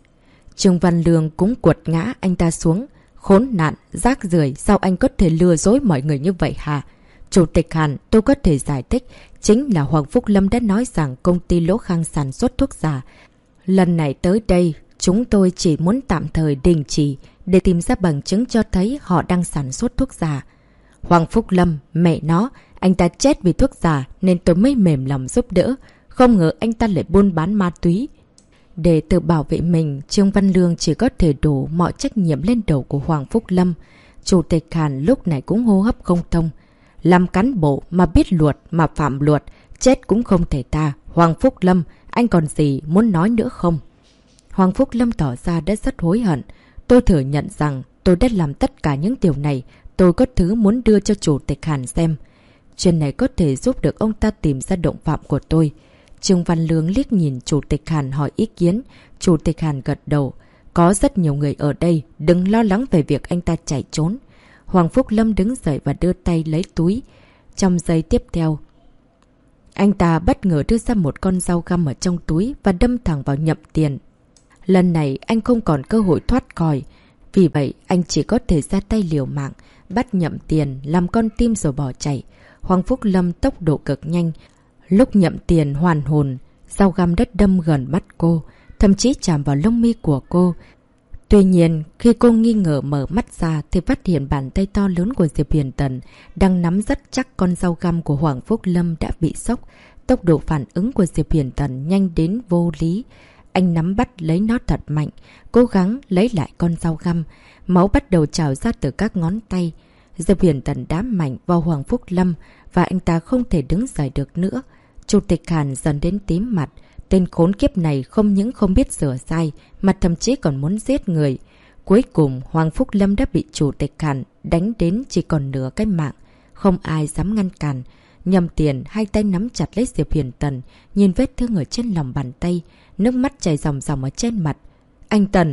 Trương Văn Lương cũng quật ngã anh ta xuống. Khốn nạn, rác rưởi, sao anh có thể lừa dối mọi người như vậy hả? Chủ tịch Hàn, tôi có thể giải thích. Chính là Hoàng Phúc Lâm đã nói rằng công ty Lỗ Khang sản xuất thuốc giả. Lần này tới đây, chúng tôi chỉ muốn tạm thời đình chỉ để tìm ra bằng chứng cho thấy họ đang sản xuất thuốc giả. Hoàng Phúc Lâm, mẹ nó, anh ta chết vì thuốc giả nên tôi mới mềm lòng giúp đỡ. Không ngờ anh ta lại buôn bán ma túy. Để tự bảo vệ mình, Trương Văn Lương chỉ có thể đổ mọi trách nhiệm lên đầu của Hoàng Phúc Lâm. Chủ tịch Hàn lúc này cũng hô hấp không thông. Làm cán bộ mà biết luật mà phạm luật, chết cũng không thể tha. Hoàng Phúc Lâm, anh còn gì muốn nói nữa không? Hoàng Phúc Lâm tỏ ra đã rất hối hận. Tôi thừa nhận rằng tôi đã làm tất cả những điều này. Tôi có thứ muốn đưa cho Chủ tịch Hàn xem. Chuyện này có thể giúp được ông ta tìm ra động phạm của tôi. Trương Văn Lương liếc nhìn Chủ tịch Hàn hỏi ý kiến. Chủ tịch Hàn gật đầu. Có rất nhiều người ở đây, đừng lo lắng về việc anh ta chạy trốn. Hoàng Phúc Lâm đứng dậy và đưa tay lấy túi. Trong giây tiếp theo, Anh ta bất ngờ đưa ra một con dao găm ở trong túi và đâm thẳng vào Nhậm Tiền. Lần này anh không còn cơ hội thoát khỏi. Vì vậy anh chỉ có thể ra tay liều mạng, bắt Nhậm Tiền làm con tim rồi bỏ chạy. Hoàng Phúc Lâm tốc độ cực nhanh. Lúc Nhậm Tiền hoàn hồn, dao găm đất đâm gần mắt cô, thậm chí chạm vào lông mi của cô. Tuy nhiên, khi cô nghi ngờ mở mắt ra thì phát hiện bàn tay to lớn của Diệp Huyền Tần đang nắm rất chắc con dao găm của Hoàng Phúc Lâm đã bị sốc. Tốc độ phản ứng của Diệp Huyền Tần nhanh đến vô lý. Anh nắm bắt lấy nó thật mạnh, cố gắng lấy lại con dao găm. Máu bắt đầu trào ra từ các ngón tay. Diệp Huyền Tần đám mạnh vào Hoàng Phúc Lâm và anh ta không thể đứng dậy được nữa. Chủ tịch Hàn dần đến tím mặt. Tên khốn kiếp này không những không biết sửa sai mà thậm chí còn muốn giết người. Cuối cùng Hoàng Phúc Lâm đã bị Chủ tịch Hàn đánh đến chỉ còn nửa cái mạng. Không ai dám ngăn cản. Nhậm Tiền hai tay nắm chặt lấy Diệp Huyền Tần, nhìn vết thương ở trên lòng bàn tay, nước mắt chảy ròng ròng ở trên mặt. Anh Tần,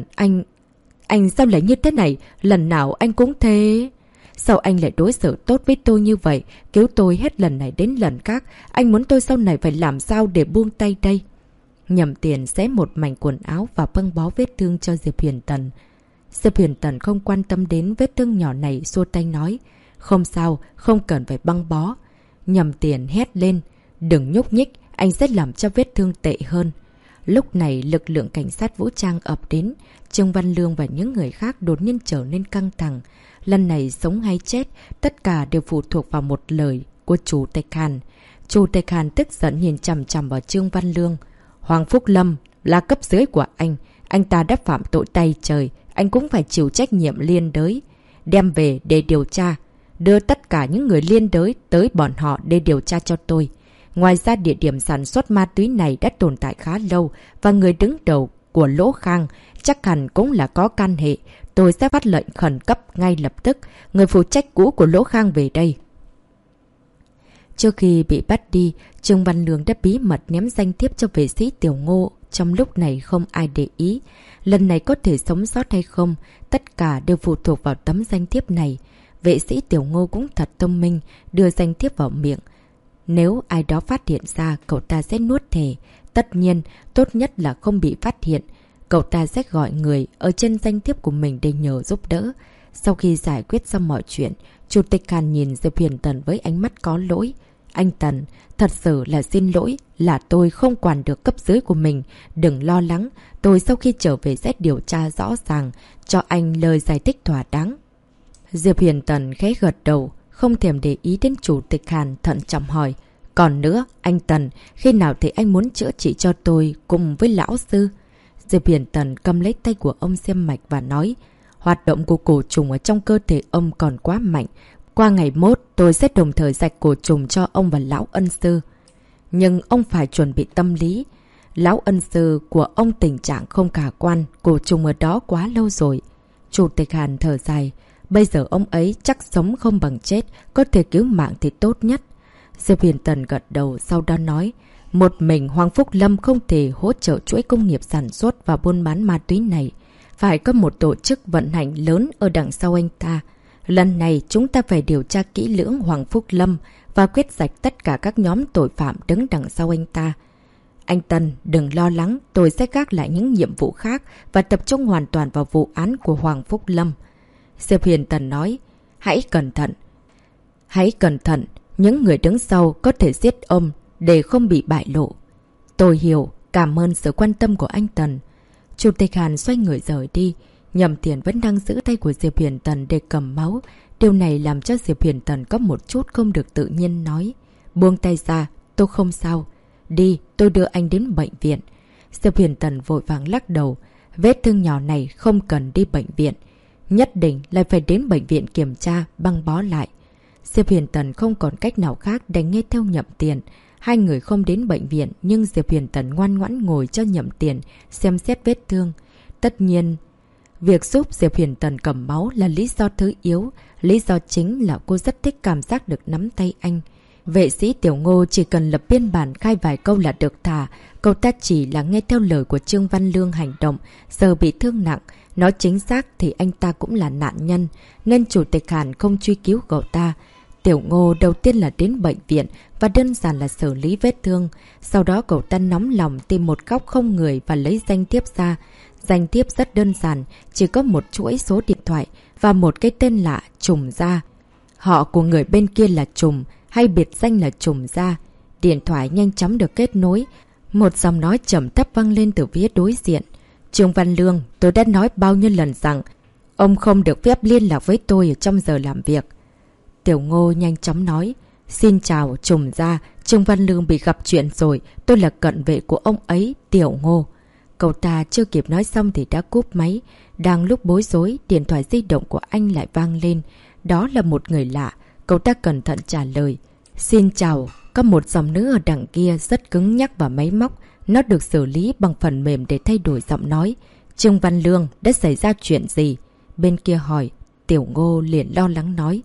anh sao lại như thế này? Lần nào anh cũng thế. Sao anh lại đối xử tốt với tôi như vậy? Cứu tôi hết lần này đến lần khác. Anh muốn tôi sau này phải làm sao để buông tay đây? Nhậm Tiền xé một mảnh quần áo và băng bó vết thương cho Diệp Huyền Tần. Diệp Huyền Tần không quan tâm đến vết thương nhỏ này, xua tay nói. Không sao, không cần phải băng bó. Nhậm Tiền hét lên. Đừng nhúc nhích, anh sẽ làm cho vết thương tệ hơn. Lúc này lực lượng cảnh sát vũ trang ập đến. Trương Văn Lương và những người khác đột nhiên trở nên căng thẳng. Lần này sống hay chết, tất cả đều phụ thuộc vào một lời của Chủ tịch Hàn. Chủ tịch Hàn tức giận nhìn chằm chằm vào Trương Văn Lương. Hoàng Phúc Lâm là cấp dưới của anh ta đã phạm tội tay trời, anh cũng phải chịu trách nhiệm liên đới. Đem về để điều tra, đưa tất cả những người liên đới tới bọn họ để điều tra cho tôi. Ngoài ra địa điểm sản xuất ma túy này đã tồn tại khá lâu và người đứng đầu của Lỗ Khang chắc hẳn cũng là có can hệ. Tôi sẽ phát lệnh khẩn cấp ngay lập tức, người phụ trách cũ của Lỗ Khang về đây. Trước khi bị bắt đi, Trương Văn Lương đã bí mật ném danh thiếp cho vệ sĩ Tiểu Ngô. Trong lúc này không ai để ý. Lần này có thể sống sót hay không, tất cả đều phụ thuộc vào tấm danh thiếp này. Vệ sĩ Tiểu Ngô cũng thật thông minh, đưa danh thiếp vào miệng. Nếu ai đó phát hiện ra, cậu ta sẽ nuốt thề. Tất nhiên, tốt nhất là không bị phát hiện. Cậu ta sẽ gọi người ở trên danh thiếp của mình để nhờ giúp đỡ. Sau khi giải quyết xong mọi chuyện, Chủ tịch Hàn nhìn Diệp Huyền Tần với ánh mắt có lỗi. Anh Tần, thật sự là xin lỗi, là tôi không quản được cấp dưới của mình. Đừng lo lắng, tôi sau khi trở về sẽ điều tra rõ ràng, cho anh lời giải thích thỏa đáng. Diệp Huyền Tần khẽ gật đầu, không thèm để ý đến Chủ tịch Hàn, thận trọng hỏi. Còn nữa, anh Tần, khi nào thì anh muốn chữa trị cho tôi cùng với lão sư? Diệp Huyền Tần cầm lấy tay của ông xem mạch và nói. Hoạt động của cổ trùng ở trong cơ thể ông còn quá mạnh. Qua ngày mốt, tôi sẽ đồng thời rạch cổ trùng cho ông và lão ân sư. Nhưng ông phải chuẩn bị tâm lý. Lão ân sư của ông tình trạng không khả quan, cổ trùng ở đó quá lâu rồi. Chủ tịch Hàn thở dài. Bây giờ ông ấy chắc sống không bằng chết, có thể cứu mạng thì tốt nhất. Diệp Huyền Tần gật đầu, sau đó nói. Một mình Hoàng Phúc Lâm không thể hỗ trợ chuỗi công nghiệp sản xuất và buôn bán ma túy này. Phải có một tổ chức vận hành lớn ở đằng sau anh ta. Lần này chúng ta phải điều tra kỹ lưỡng Hoàng Phúc Lâm và quyết rạch tất cả các nhóm tội phạm đứng đằng sau anh ta. Anh Tân, đừng lo lắng, tôi sẽ gác lại những nhiệm vụ khác và tập trung hoàn toàn vào vụ án của Hoàng Phúc Lâm. Diệp Huyền Tần nói, hãy cẩn thận. Hãy cẩn thận, những người đứng sau có thể giết ông để không bị bại lộ. Tôi hiểu, cảm ơn sự quan tâm của anh Tần. Chủ tịch Hàn xoay người rời đi. Nhậm Tiền vẫn đang giữ tay của Diệp Huyền Tần để cầm máu. Điều này làm cho Diệp Huyền Tần có một chút không được tự nhiên nói. Buông tay ra, tôi không sao. Đi, tôi đưa anh đến bệnh viện. Diệp Huyền Tần vội vàng lắc đầu. Vết thương nhỏ này không cần đi bệnh viện. Nhất định lại phải đến bệnh viện kiểm tra, băng bó lại. Diệp Huyền Tần không còn cách nào khác đành nghe theo Nhậm Tiền. Hai người không đến bệnh viện nhưng Diệp Huyền Tần ngoan ngoãn ngồi cho Nhậm Tiền xem xét vết thương. Tất nhiên, việc giúp Diệp Huyền Tần cầm máu là lý do thứ yếu. Lý do chính là cô rất thích cảm giác được nắm tay anh. Vệ sĩ Tiểu Ngô chỉ cần lập biên bản khai vài câu là được thả. Cậu ta chỉ là nghe theo lời của Trương Văn Lương hành động. Giờ bị thương nặng. Nói chính xác thì anh ta cũng là nạn nhân. Nên Chủ tịch Hàn không truy cứu cậu ta. Tiểu Ngô đầu tiên là đến bệnh viện và đơn giản là xử lý vết thương. Sau đó cậu ta nóng lòng tìm một góc không người và lấy danh thiếp ra. Danh thiếp rất đơn giản, chỉ có một chuỗi số điện thoại và một cái tên lạ Trùm Gia. Họ của người bên kia là Trùm, hay biệt danh là Trùm Gia. Điện thoại nhanh chóng được kết nối. Một giọng nói trầm thấp vang lên từ phía đối diện. Trương Văn Lương, tôi đã nói bao nhiêu lần rằng ông không được phép liên lạc với tôi ở trong giờ làm việc. Tiểu Ngô nhanh chóng nói. Xin chào Trùm Gia, Trương Văn Lương bị gặp chuyện rồi, tôi là cận vệ của ông ấy, Tiểu Ngô. Cậu ta chưa kịp nói xong thì đã cúp máy. Đang lúc bối rối, điện thoại di động của anh lại vang lên. Đó là một người lạ. Cậu ta cẩn thận trả lời. Xin chào. Có một dòng nữ ở đằng kia rất cứng nhắc và máy móc. Nó được xử lý bằng phần mềm để thay đổi giọng nói. Trương Văn Lương, đã xảy ra chuyện gì? Bên kia hỏi. Tiểu Ngô liền lo lắng nói.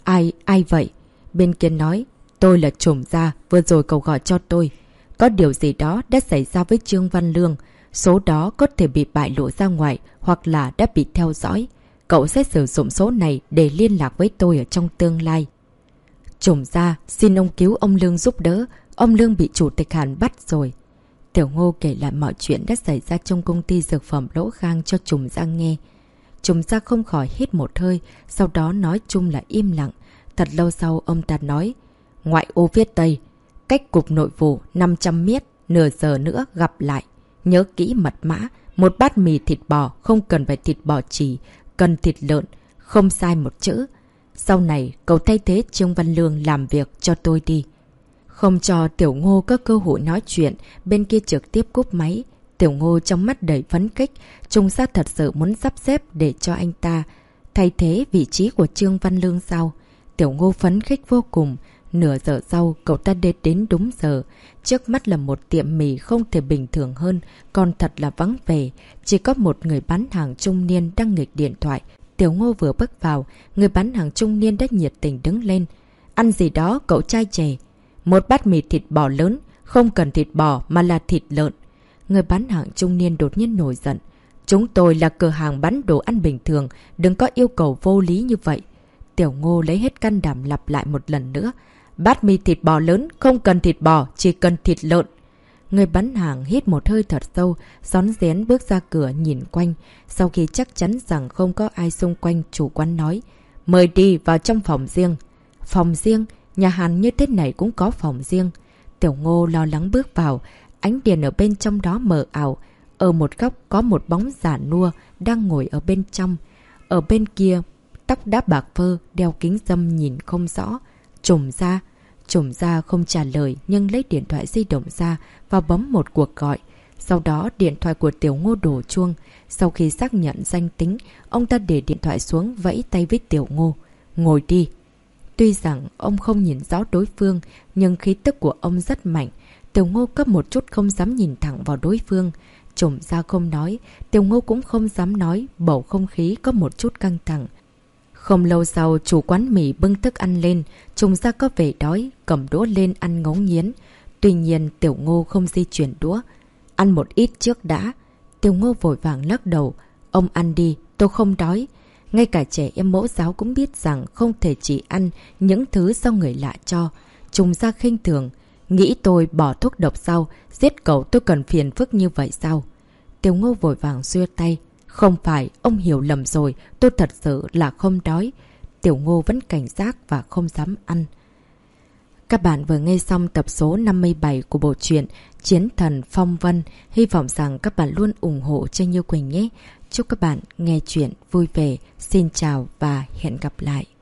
Ai vậy? Bên kia nói. Tôi là Trùm Gia, vừa rồi cậu gọi cho tôi. Có điều gì đó đã xảy ra với Trương Văn Lương. Số đó có thể bị bại lộ ra ngoài hoặc là đã bị theo dõi. Cậu sẽ sử dụng số này để liên lạc với tôi ở trong tương lai. Trùm Gia, xin ông cứu ông Lương giúp đỡ. Ông Lương bị chủ tịch Hàn bắt rồi. Tiểu Ngô kể lại mọi chuyện đã xảy ra trong công ty dược phẩm Lỗ Khang cho Trùm Gia nghe. Trùm Gia không khỏi hít một hơi, sau đó nói chung là im lặng. Thật lâu sau ông ta nói. Ngoại ô phía Tây, cách cục nội vụ 500 mét, nửa giờ nữa gặp lại. Nhớ kỹ mật mã, một bát mì thịt bò, không cần phải thịt bò chỉ, cần thịt lợn, không sai một chữ. Sau này, cậu thay thế Trương Văn Lương làm việc cho tôi đi. Không cho Tiểu Ngô có cơ hội nói chuyện, bên kia trực tiếp cúp máy. Tiểu Ngô trong mắt đầy phấn khích, Trùng Gia thật sự muốn sắp xếp để cho anh ta thay thế vị trí của Trương Văn Lương sau. Tiểu Ngô phấn khích vô cùng. Nửa giờ sau, cậu ta đến đúng giờ. Trước mắt là một tiệm mì không thể bình thường hơn, còn thật là vắng vẻ. Chỉ có một người bán hàng trung niên đang nghịch điện thoại. Tiểu Ngô vừa bước vào, người bán hàng trung niên đã nhiệt tình đứng lên. Ăn gì đó cậu trai trẻ? Một bát mì thịt bò lớn, không cần thịt bò mà là thịt lợn. Người bán hàng trung niên đột nhiên nổi giận. Chúng tôi là cửa hàng bán đồ ăn bình thường, đừng có yêu cầu vô lý như vậy. Tiểu Ngô lấy hết can đảm lặp lại một lần nữa. Bát mì thịt bò lớn, không cần thịt bò, chỉ cần thịt lợn. Người bán hàng hít một hơi thật sâu, rón rén bước ra cửa nhìn quanh. Sau khi chắc chắn rằng không có ai xung quanh, chủ quán nói. Mời đi vào trong phòng riêng. Phòng riêng? Nhà hàng như thế này cũng có phòng riêng. Tiểu Ngô lo lắng bước vào. Ánh đèn ở bên trong đó mờ ảo. Ở một góc có một bóng giả nua đang ngồi ở bên trong. Ở bên kia, tóc đã bạc phơ, đeo kính râm nhìn không rõ. Trùm Gia. Trùm Gia không trả lời nhưng lấy điện thoại di động ra và bấm một cuộc gọi. Sau đó điện thoại của Tiểu Ngô đổ chuông. Sau khi xác nhận danh tính, ông ta để điện thoại xuống vẫy tay với Tiểu Ngô. Ngồi đi. Tuy rằng ông không nhìn rõ đối phương nhưng khí tức của ông rất mạnh. Tiểu Ngô cấp một chút không dám nhìn thẳng vào đối phương. Trùm Gia không nói, Tiểu Ngô cũng không dám nói, bầu không khí có một chút căng thẳng. Không lâu sau, chủ quán mì bưng thức ăn lên, Trùm Gia có vẻ đói, cầm đũa lên ăn ngấu nghiến. Tuy nhiên, Tiểu Ngô không di chuyển đũa. Ăn một ít trước đã. Tiểu Ngô vội vàng lắc đầu. Ông ăn đi, tôi không đói. Ngay cả trẻ em mẫu giáo cũng biết rằng không thể chỉ ăn những thứ do người lạ cho. Trùm Gia khinh thường. Nghĩ tôi bỏ thuốc độc sao? Giết cậu tôi cần phiền phức như vậy sao? Tiểu Ngô vội vàng xua tay. Không phải, ông hiểu lầm rồi, tôi thật sự là không đói. Tiểu Ngô vẫn cảnh giác và không dám ăn. Các bạn vừa nghe xong tập số 57 của bộ truyện Chiến Thần Phong Vân. Hy vọng rằng các bạn luôn ủng hộ cho Như Quỳnh nhé. Chúc các bạn nghe chuyện vui vẻ. Xin chào và hẹn gặp lại.